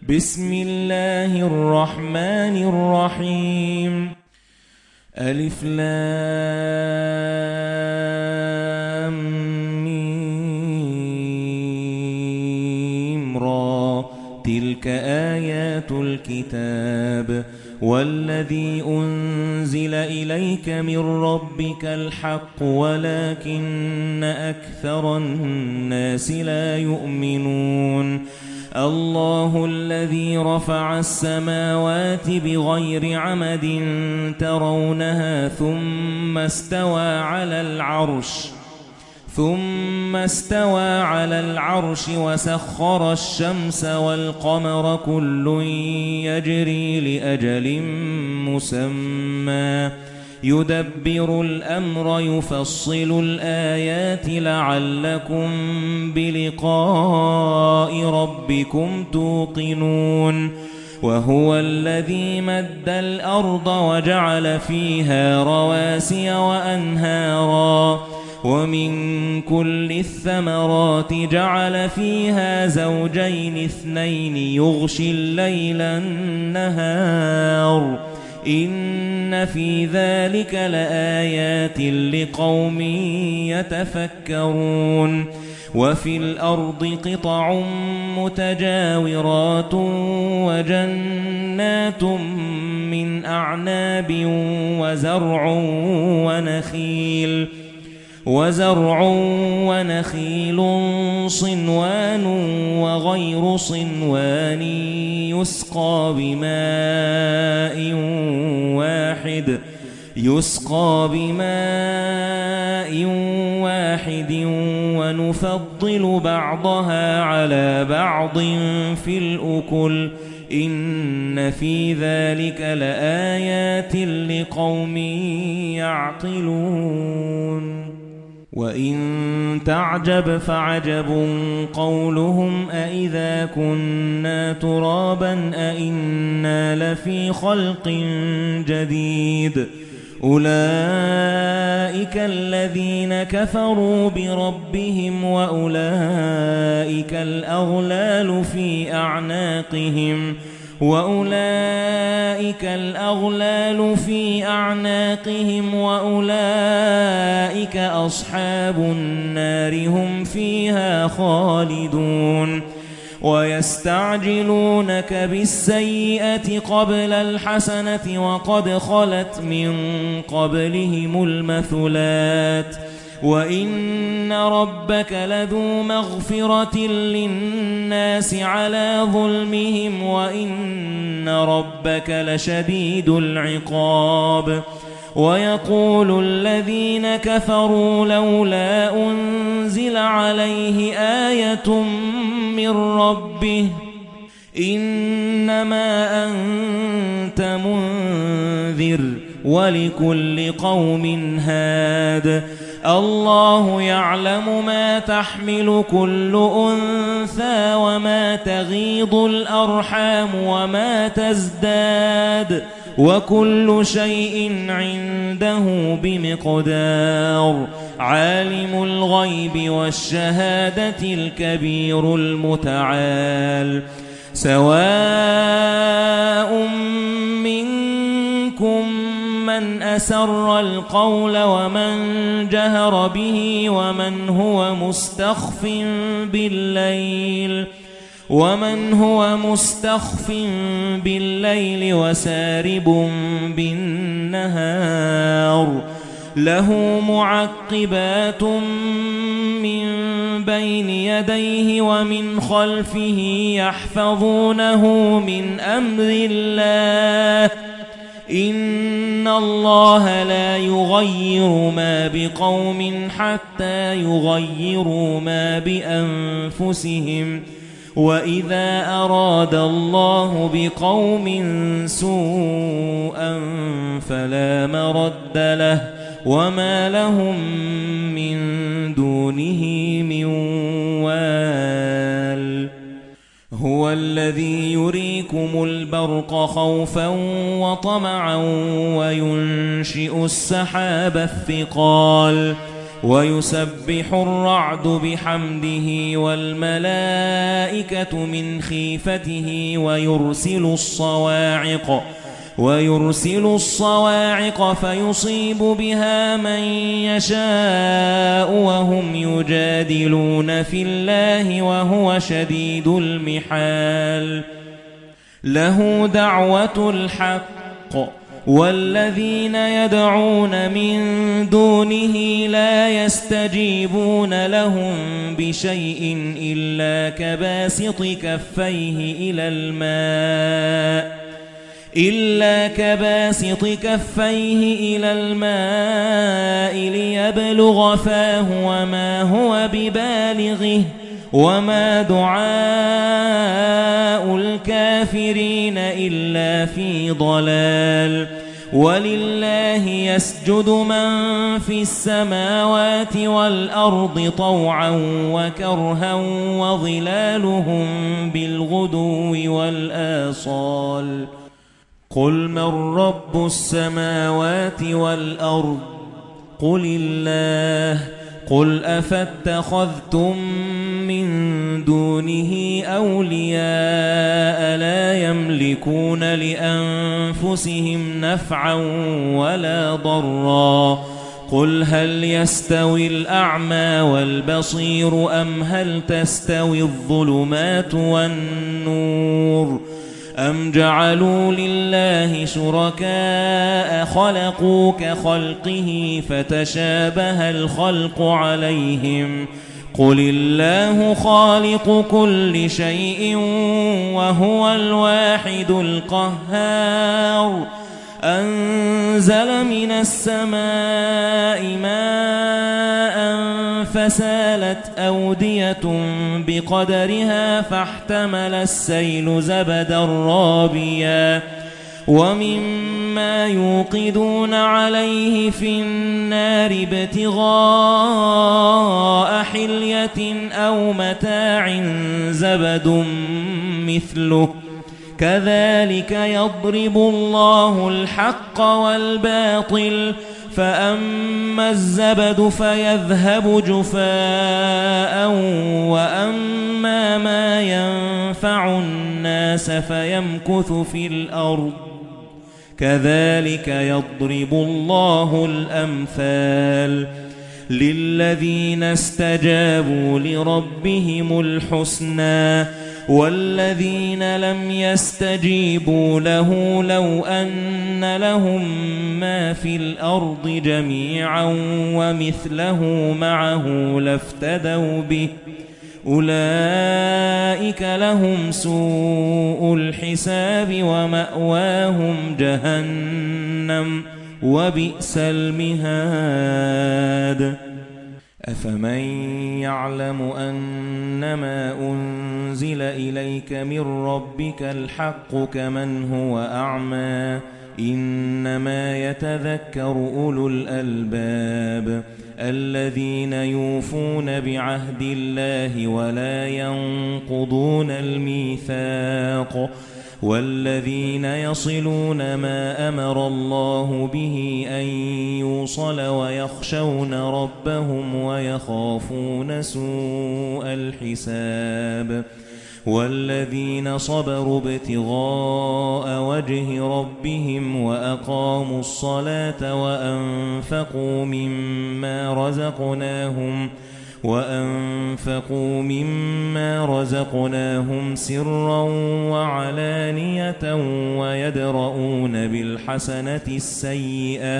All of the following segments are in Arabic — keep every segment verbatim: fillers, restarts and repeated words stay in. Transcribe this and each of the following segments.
بسم الله الرحمن الرحيم. ألف لام ميم را تلك آيات الكتاب والذي أنزل إليك من ربك الحق ولكن أكثر الناس لا يؤمنون. الله الذي رفع السماوات بغير عمد ترونها ثم استوى على العرش ثم استوى على العرش وسخر الشمس والقمر كل يجري لأجل مسمى يدبر الأمر يفصل الآيات لعلكم بلقاء ربكم توقنون. وهو الذي مد الأرض وجعل فيها رواسي وأنهارا ومن كل الثمرات جعل فيها زوجين اثنين يغشي الليل النهار إن في ذلك لآيات لقوم يتفكرون. وفي الأرض قطع متجاورات وجنات من أعناب وزرع ونخيل وزرع ونخيل صنوان وغير صنوان يسقى بماء واحد يسقى بماء واحد ونفضل بعضها على بعض في الأكل إن في ذلك لآيات لقوم يعقلون. وَإِن تَعْجَبْ فَعَجَبٌ قَوْلُهُمْ أَإِذَا كُنَّا تُرَابًا أَإِنَّا لَفِي خَلْقٍ جَدِيدٍ أُولَئِكَ الَّذِينَ كَفَرُوا بِرَبِّهِمْ وَأُولَئِكَ الْأَغْلَالُ فِي أَعْنَاقِهِمْ وَأُولَئِكَ الْأَغْلَالُ فِي أَعْنَاقِهِمْ وَأُولَئِكَ أَصْحَابُ النَّارِ هُمْ فِيهَا خَالِدُونَ. وَيَسْتَعْجِلُونَكَ بِالسَّيِّئَةِ قَبْلَ الْحَسَنَةِ وَقَدْ خَلَتْ مِنْ قَبْلِهِمُ الْمَثُلَاتُ وَإِنَّ رَبَّكَ لَذُو مَغْفِرَةٍ لِلنَّاسِ عَلَى ظُلْمِهِمْ وَإِنَّ رَبَّكَ لَشَدِيدُ الْعِقَابِ. وَيَقُولُ الَّذِينَ كَفَرُوا لَوْلَا أُنْزِلَ عَلَيْهِ آيَةٌ مِّن رَّبِّهِ إِنَّمَا أَنْتَ مُنذِرٌ وَلِكُلِّ قَوْمٍ هَادٍ الله يعلم ما تحمل كل أنثى وما تغيض الأرحام وما تزداد وكل شيء عنده بمقدار. عالم الغيب والشهادة الكبير المتعال. سواء منكم من أسر القول ومن جهر به ومن هو مستخف بالليل ومن هو مستخف بالليل وسارب بالنهار له معقبات من بين يديه ومن خلفه يحفظونه من أمر الله إن الله لا يغير ما بقوم حتى يغيروا ما بأنفسهم وَإِذَا أَرَادَ اللَّهُ بِقَوْمٍ سُوءًا فَلَا مَرَدَّ لَهُ وَمَا لَهُم مِّن دُونِهِ مِن وَالٍ. هُوَ الَّذِي يُرِيكُمُ الْبَرْقَ خَوْفًا وَطَمَعًا وَيُنشِئُ السَّحَابَ الثِّقَالَ ويسبح الرعد بحمده والملائكة من خيفته ويرسل الصواعق ويرسل الصواعق فيصيب بها من يشاء وهم يجادلون في الله وهو شديد المحال له دعوة الحق والذين يدعون من دونه لا يستجيبون لهم بشيء إلا كباسط كفيه إلى الماء إلا كباسط كفيه إلى الماء ليبلغ فاه وما هو ببالغه وما دعاء الكافرين إلا في ضلال ولله يسجد من في السماوات والأرض طوعا وكرها وظلالهم بالغدو والآصال قل من رب السماوات والأرض قل الله قل أفاتخذتم من دونه أولياء لا يملكون لأنفسهم نفعا ولا ضرا قل هل يستوي الأعمى والبصير أم هل تستوي الظلمات والنور أم جعلوا لله شركاء خلقوا كخلقه فتشابه الخلق عليهم قل الله خالق كل شيء وهو الواحد القهار أنزل من السماء ماء فسالت أودية بقدرها فاحتمل السيل زبدا رابيا ومما يوقدون عليه في النار ابتغاء حلية أو متاع زبد مثله كذلك يضرب الله الحق والباطل فأما الزبد فيذهب جفاء وأما ما ينفع الناس فيمكث في الأرض كذلك يضرب الله الأمثال للذين استجابوا لربهم الحسنى والذين لم يستجيبوا له لو أن لهم ما في الأرض جميعا ومثله معه لافتدوا به أولئك لهم سوء الحساب ومأواهم جهنم وبئس المهاد أفمن يعلم أنما أنزل إليك من ربك الحق كمن هو أعمى إنما يتذكر أولو الألباب الذين يوفون بعهد الله ولا ينقضون الميثاق والذين يصلون ما أمر الله به أن يوصل ويخشون ربهم ويخافون سوء الحساب والذين صبروا ابتغاء وجه ربهم وأقاموا الصلاة وأنفقوا مما رزقناهم وأنفقوا مما رزقناهم سرا وعلانية ويدرؤون بالحسنة السيئة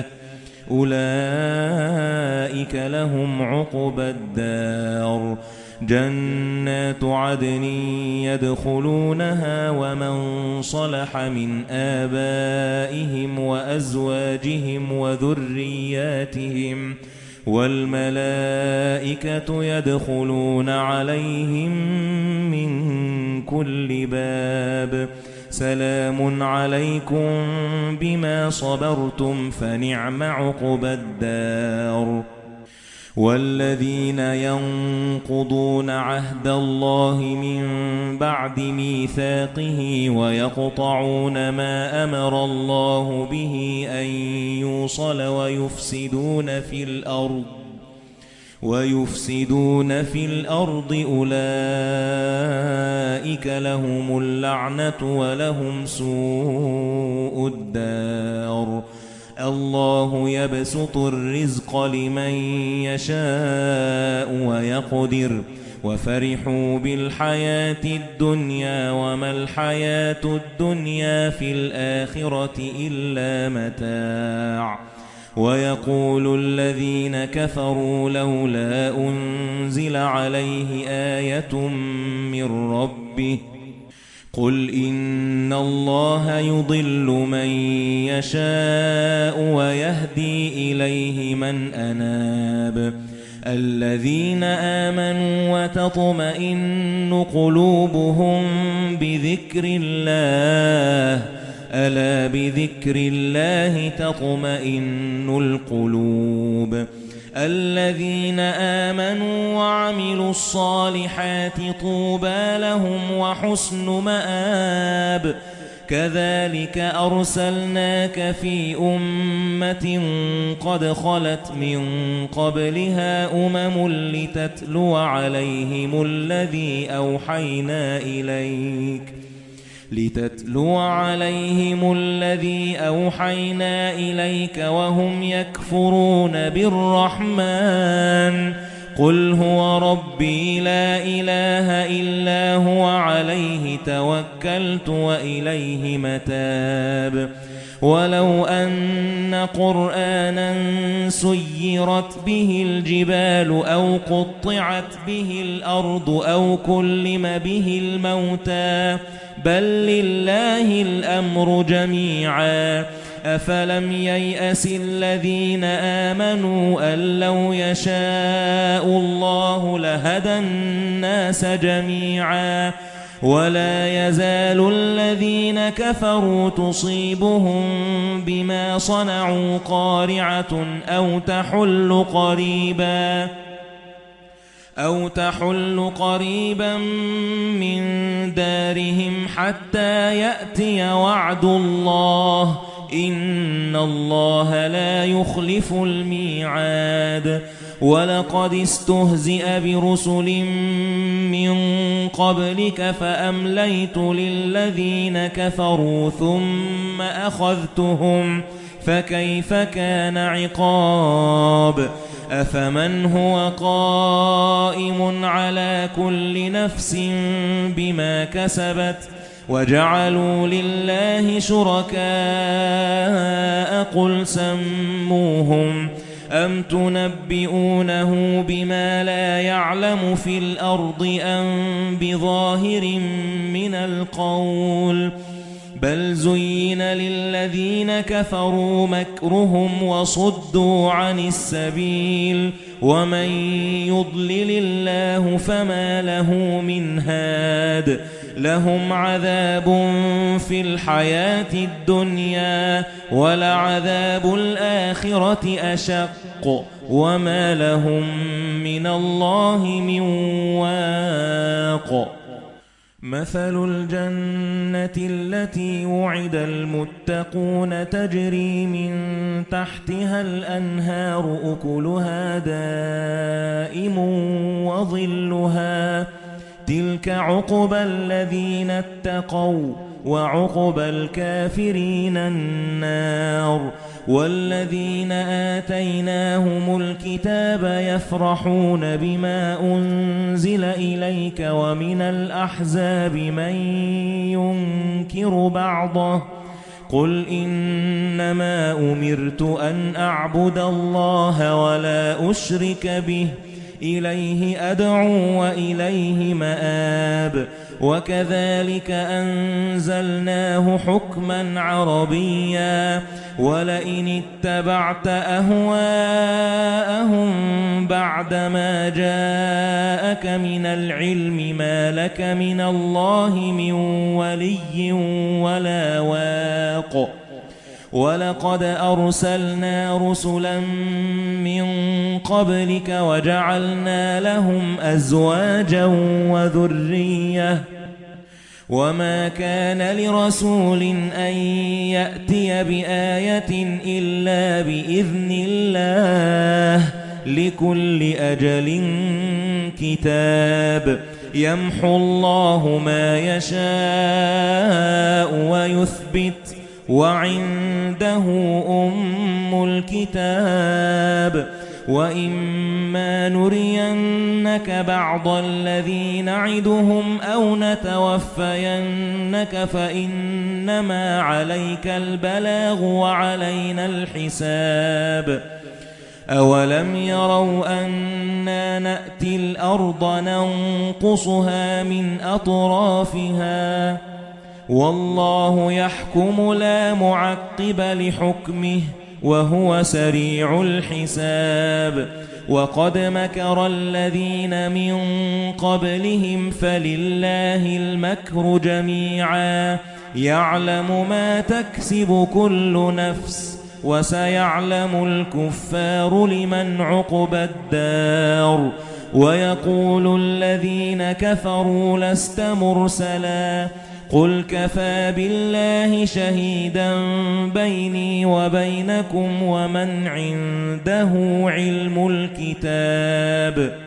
أولئك لهم عقبى الدار جنات عدن يدخلونها ومن صلح من آبائهم وأزواجهم وذرياتهم والملائكة يدخلون عليهم من كل باب سلام عليكم بما صبرتم فنعم عقبى الدار والذين ينقضون عهد الله من بعد ميثاقه ويقطعون ما أمر الله به أن يوصل ويفسدون في الأرض ويفسدون في الأرض أولئك لهم اللعنة ولهم سوء الدار الله يبسط الرزق لمن يشاء ويقدر وفرحوا بالحياة الدنيا وما الحياة الدنيا في الآخرة إلا متاع ويقول الذين كفروا لولا أنزل عليه آية من ربه قل إن الله يضل من يشاء ويهدي إليه من أناب الذين آمنوا وتطمئن قلوبهم بذكر الله ألا بذكر الله تطمئن القلوب الذين آمنوا وعملوا الصالحات طوبى لهم وحسن مآب كذلك أرسلناك في أمة قد خلت من قبلها أمم لتتلو عليهم الذي أوحينا إليك لتتلو عليهم الذي أوحينا إليك وهم يكفرون بالرحمن قل هو ربي لا إله إلا هو عليه توكلت وإليه متاب ولو أن قرآنا سيرت به الجبال أو قطعت به الأرض أو كلم به الموتى بل لله الأمر جميعا أفلم ييأس الذين آمنوا أن لو يشاء الله لهدى الناس جميعا ولا يزال الذين كفروا تصيبهم بما صنعوا قارعة أو تحل قريبا أو تحل قريبا من دارهم حتى يأتي وعد الله إن الله لا يخلف الميعاد ولقد استهزئ برسل من قبلك فأمليت للذين كفروا ثم أخذتهم فكيف كان عقاب أفمن هو قائم على كل نفس بما كسبت وجعلوا لله شركاء قل سموهم أم تنبئونه بما لا يعلم في الأرض أم بظاهر من القول بل زين للذين كفروا مكرهم وصدوا عن السبيل ومن يضلل الله فما له من هاد لهم عذاب في الحياة الدنيا ولعذاب الآخرة أشق وما لهم من الله من واق مثل الجنة التي وعد المتقون تجري من تحتها الأنهار أكلها دائم وظلها تلك عقبى الذين اتقوا وعقبى الكافرين النار والذين آتيناهم الكتاب يفرحون بما أنزل إليك ومن الأحزاب من ينكر بعضه قل إنما أمرت أن أعبد الله ولا أشرك به إليه أدعو وإليه مآب وكذلك أنزلناه حكما عربيا ولئن اتبعت أهواءهم بعدما جاءك من العلم ما لك من الله من ولي ولا واق ولقد أرسلنا رسلا من قبلك وجعلنا لهم أزواجا وذرية وما كان لرسول أن يأتي بآية إلا بإذن الله لكل أجل كتاب يمحو الله ما يشاء ويثبت وعنده أم الكتاب وإما نرينك بعض الذي نعدهم أو نتوفينك فإنما عليك البلاغ وعلينا الحساب أولم يروا أنا نأتي الأرض ننقصها من أطرافها والله يحكم لا معقب لحكمه وهو سريع الحساب وقد مكر الذين من قبلهم فلله المكر جميعا يعلم ما تكسب كل نفس وسيعلم الكفار لمن عقبى الدار ويقول الذين كفروا لست مرسلا قل كفى بالله شهيدا بيني وبينكم ومن عنده علم الكتاب